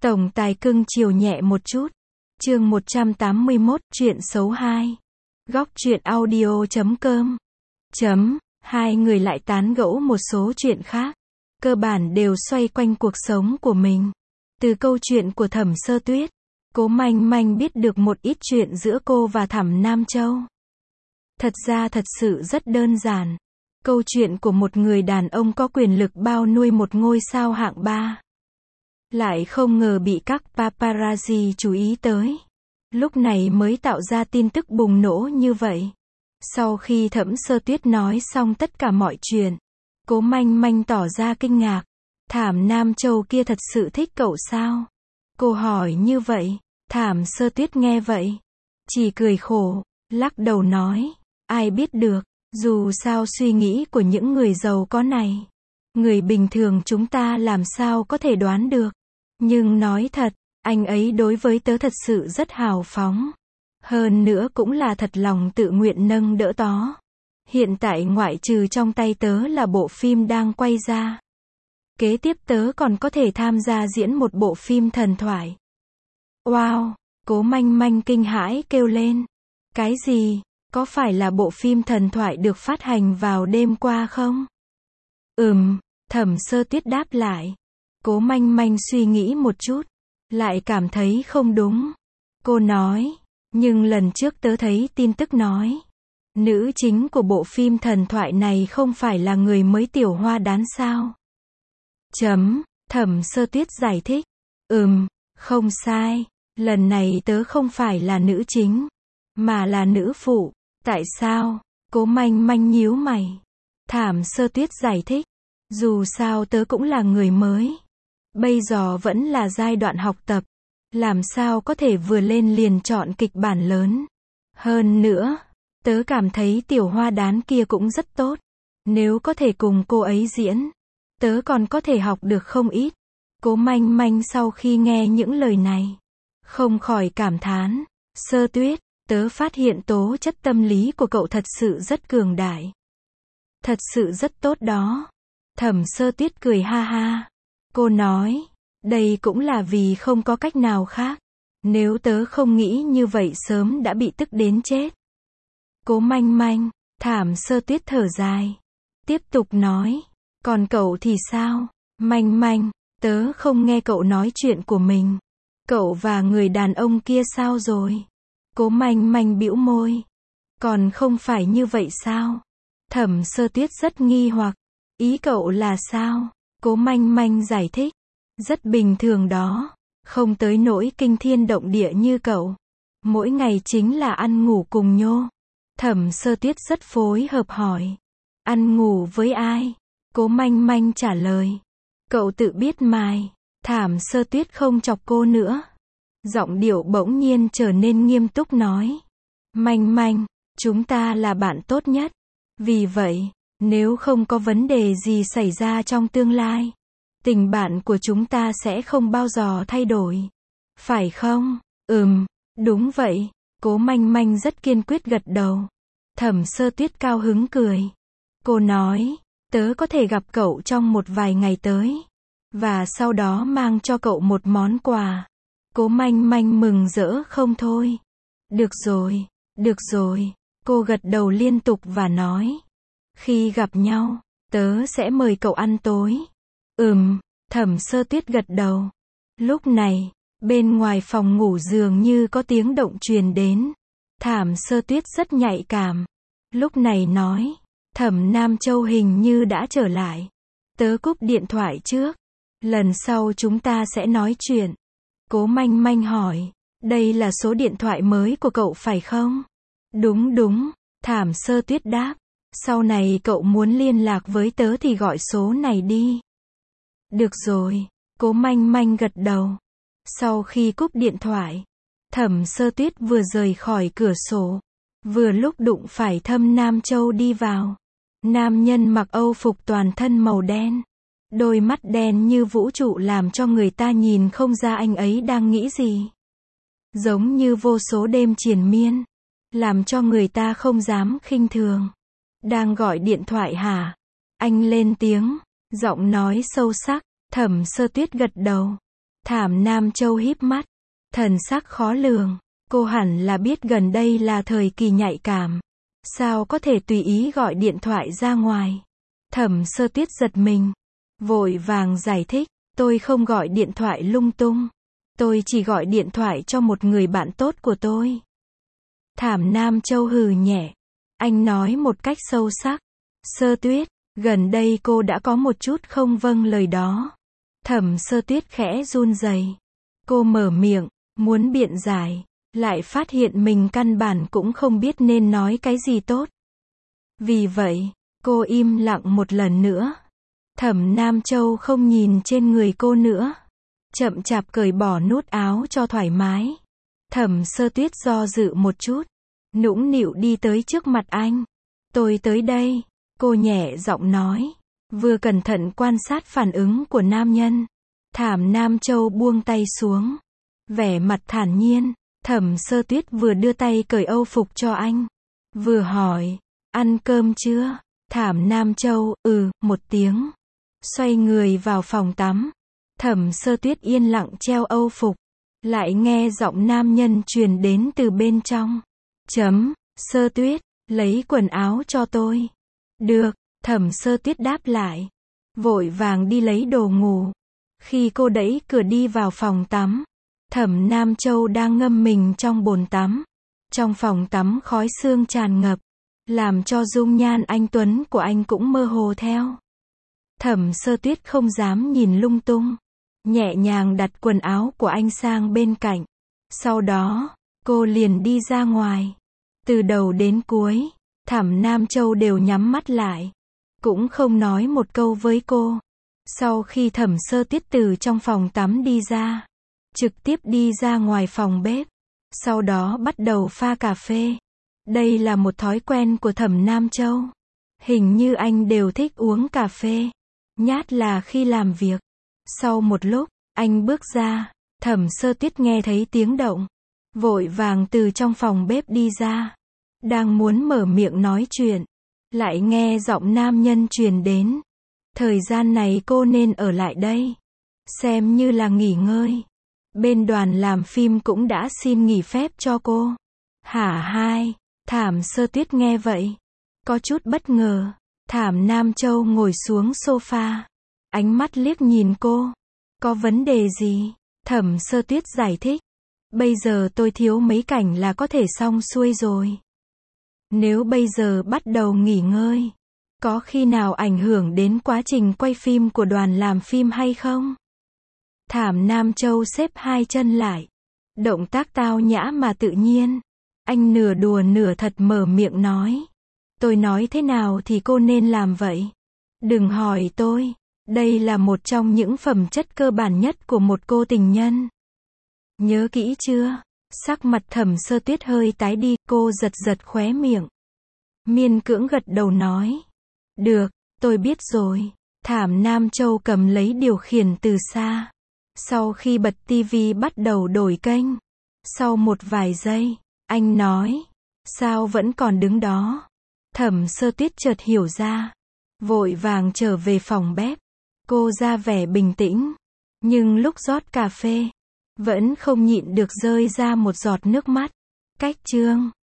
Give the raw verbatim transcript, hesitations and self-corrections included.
Tổng tài cưng chiều nhẹ một chút. Chương một trăm tám mươi mốt, chuyện xấu hai. Góc truyện audio chấm com. Chấm, hai người lại tán gẫu một số chuyện khác. Cơ bản đều xoay quanh cuộc sống của mình. Từ câu chuyện của Thẩm Sơ Tuyết, Cố Manh Manh biết được một ít chuyện giữa cô và Thẩm Nam Châu. Thật ra thật sự rất đơn giản. Câu chuyện của một người đàn ông có quyền lực bao nuôi một ngôi sao hạng ba. Lại không ngờ bị các paparazzi chú ý tới. Lúc này mới tạo ra tin tức bùng nổ như vậy. Sau khi Thẩm Sơ Tuyết nói xong tất cả mọi chuyện, Cố Manh Manh tỏ ra kinh ngạc. Thẩm Nam Châu kia thật sự thích cậu sao? Cô hỏi như vậy. Thẩm Sơ Tuyết nghe vậy, chỉ cười khổ, lắc đầu nói, ai biết được, dù sao suy nghĩ của những người giàu có này, người bình thường chúng ta làm sao có thể đoán được. Nhưng nói thật, anh ấy đối với tớ thật sự rất hào phóng. Hơn nữa cũng là thật lòng tự nguyện nâng đỡ tớ. Hiện tại ngoại trừ trong tay tớ là bộ phim đang quay ra, kế tiếp tớ còn có thể tham gia diễn một bộ phim thần thoại. Wow! Cố Manh Manh kinh hãi kêu lên. Cái gì? Có phải là bộ phim thần thoại được phát hành vào đêm qua không? Ừm, Thẩm Sơ Tuyết đáp lại. Cố Manh Manh suy nghĩ một chút, lại cảm thấy không đúng. Cô nói, nhưng lần trước tớ thấy tin tức nói, nữ chính của bộ phim thần thoại này không phải là người mới Tiểu Hoa Đán sao? Chấm, Thẩm Sơ Tuyết giải thích. Ừm, không sai, lần này tớ không phải là nữ chính, mà là nữ phụ. Tại sao? Cố Manh Manh nhíu mày. Thẩm Sơ Tuyết giải thích, dù sao tớ cũng là người mới. Bây giờ vẫn là giai đoạn học tập, làm sao có thể vừa lên liền chọn kịch bản lớn. Hơn nữa, tớ cảm thấy Tiểu Hoa Đán kia cũng rất tốt. Nếu có thể cùng cô ấy diễn, tớ còn có thể học được không ít. Cố Manh Manh sau khi nghe những lời này, không khỏi cảm thán. Sơ Tuyết, tớ phát hiện tố chất tâm lý của cậu thật sự rất cường đại. Thật sự rất tốt đó. Thẩm Sơ Tuyết cười ha ha. Cô nói, đây cũng là vì không có cách nào khác. Nếu tớ không nghĩ như vậy sớm đã bị tức đến chết. Cố Manh Manh, Thẩm Sơ Tuyết thở dài. Tiếp tục nói, còn cậu thì sao? Manh Manh, tớ không nghe cậu nói chuyện của mình. Cậu và người đàn ông kia sao rồi? Cố Manh Manh bĩu môi. Còn không phải như vậy sao? Thẩm Sơ Tuyết rất nghi hoặc. Ý cậu là sao? Cố Manh Manh giải thích. Rất bình thường đó. Không tới nỗi kinh thiên động địa như cậu. Mỗi ngày chính là ăn ngủ cùng nhô. Thẩm Sơ Tuyết rất phối hợp hỏi. Ăn ngủ với ai? Cố Manh Manh trả lời. Cậu tự biết mài. Thẩm Sơ Tuyết không chọc cô nữa. Giọng điệu bỗng nhiên trở nên nghiêm túc nói. Manh Manh, chúng ta là bạn tốt nhất. Vì vậy, nếu không có vấn đề gì xảy ra trong tương lai, tình bạn của chúng ta sẽ không bao giờ thay đổi. Phải không? Ừm, đúng vậy. Cố Manh Manh rất kiên quyết gật đầu. Thẩm Sơ Tuyết cao hứng cười. Cô nói, tớ có thể gặp cậu trong một vài ngày tới, và sau đó mang cho cậu một món quà. Cố Manh Manh mừng rỡ không thôi. Được rồi, được rồi. Cô gật đầu liên tục và nói. Khi gặp nhau, tớ sẽ mời cậu ăn tối. Ừm, Thẩm Sơ Tuyết gật đầu. Lúc này, bên ngoài phòng ngủ dường như có tiếng động truyền đến. Thẩm Sơ Tuyết rất nhạy cảm. Lúc này nói, Thẩm Nam Châu hình như đã trở lại. Tớ cúp điện thoại trước. Lần sau chúng ta sẽ nói chuyện. Cố Manh Manh hỏi, đây là số điện thoại mới của cậu phải không? Đúng đúng, Thẩm Sơ Tuyết đáp. Sau này cậu muốn liên lạc với tớ thì gọi số này đi. Được rồi, Cố Manh Manh gật đầu. Sau khi cúp điện thoại, Thẩm Sơ Tuyết vừa rời khỏi cửa sổ, vừa lúc đụng phải Thẩm Nam Châu đi vào. Nam nhân mặc âu phục toàn thân màu đen. Đôi mắt đen như vũ trụ làm cho người ta nhìn không ra anh ấy đang nghĩ gì. Giống như vô số đêm triền miên, làm cho người ta không dám khinh thường. Đang gọi điện thoại hả? Anh lên tiếng, giọng nói sâu sắc. Thẩm Sơ Tuyết gật đầu. Thảm Nam Châu híp mắt, thần sắc khó lường. Cô hẳn là biết gần đây là thời kỳ nhạy cảm. Sao có thể tùy ý gọi điện thoại ra ngoài? Thẩm Sơ Tuyết giật mình, vội vàng giải thích, tôi không gọi điện thoại lung tung. Tôi chỉ gọi điện thoại cho một người bạn tốt của tôi. Thảm Nam Châu hừ nhẹ. Anh nói một cách sâu sắc. Sơ Tuyết, gần đây cô đã có một chút không vâng lời đó. Thẩm Sơ Tuyết khẽ run rẩy. Cô mở miệng, muốn biện giải, lại phát hiện mình căn bản cũng không biết nên nói cái gì tốt. Vì vậy, cô im lặng một lần nữa. Thẩm Nam Châu không nhìn trên người cô nữa, chậm chạp cởi bỏ nút áo cho thoải mái. Thẩm Sơ Tuyết do dự một chút, nũng nịu đi tới trước mặt anh. Tôi tới đây, cô nhẹ giọng nói, vừa cẩn thận quan sát phản ứng của nam nhân. Thảm Nam Châu buông tay xuống, vẻ mặt thản nhiên. Thẩm Sơ Tuyết vừa đưa tay cởi âu phục cho anh, vừa hỏi, ăn cơm chưa? Thảm Nam Châu, ừ, một tiếng. Xoay người vào phòng tắm. Thẩm Sơ Tuyết yên lặng treo âu phục, lại nghe giọng nam nhân truyền đến từ bên trong. Chấm, Sơ Tuyết, lấy quần áo cho tôi. Được, Thẩm Sơ Tuyết đáp lại, vội vàng đi lấy đồ ngủ. Khi cô đẩy cửa đi vào phòng tắm, Thẩm Nam Châu đang ngâm mình trong bồn tắm. Trong phòng tắm khói sương tràn ngập, làm cho dung nhan anh tuấn của anh cũng mơ hồ theo. Thẩm Sơ Tuyết không dám nhìn lung tung, nhẹ nhàng đặt quần áo của anh sang bên cạnh. Sau đó, cô liền đi ra ngoài. Từ đầu đến cuối, Thẩm Nam Châu đều nhắm mắt lại, cũng không nói một câu với cô. Sau khi Thẩm Sơ Tuyết từ trong phòng tắm đi ra, trực tiếp đi ra ngoài phòng bếp, sau đó bắt đầu pha cà phê. Đây là một thói quen của Thẩm Nam Châu. Hình như anh đều thích uống cà phê, nhát là khi làm việc. Sau một lúc, anh bước ra, Thẩm Sơ Tuyết nghe thấy tiếng động, vội vàng từ trong phòng bếp đi ra. Đang muốn mở miệng nói chuyện, lại nghe giọng nam nhân truyền đến. Thời gian này cô nên ở lại đây, xem như là nghỉ ngơi. Bên đoàn làm phim cũng đã xin nghỉ phép cho cô. Hả hai? Thảm Sơ Tuyết nghe vậy, có chút bất ngờ. Thảm Nam Châu ngồi xuống sofa, ánh mắt liếc nhìn cô. Có vấn đề gì? Thẩm Sơ Tuyết giải thích. Bây giờ tôi thiếu mấy cảnh là có thể xong xuôi rồi. Nếu bây giờ bắt đầu nghỉ ngơi, có khi nào ảnh hưởng đến quá trình quay phim của đoàn làm phim hay không? Thảm Nam Châu xếp hai chân lại, động tác tao nhã mà tự nhiên. Anh nửa đùa nửa thật mở miệng nói. Tôi nói thế nào thì cô nên làm vậy. Đừng hỏi tôi. Đây là một trong những phẩm chất cơ bản nhất của một cô tình nhân. Nhớ kỹ chưa? Sắc mặt Thẩm Sơ Tuyết hơi tái đi, cô giật giật khóe miệng. Miên cưỡng gật đầu nói. Được, tôi biết rồi. Thảm Nam Châu cầm lấy điều khiển từ xa. Sau khi bật tivi bắt đầu đổi kênh. Sau một vài giây, anh nói. Sao vẫn còn đứng đó? Thẩm Sơ Tuyết chợt hiểu ra, vội vàng trở về phòng bếp. Cô ra vẻ bình tĩnh, nhưng lúc rót cà phê, vẫn không nhịn được rơi ra một giọt nước mắt. Cách chương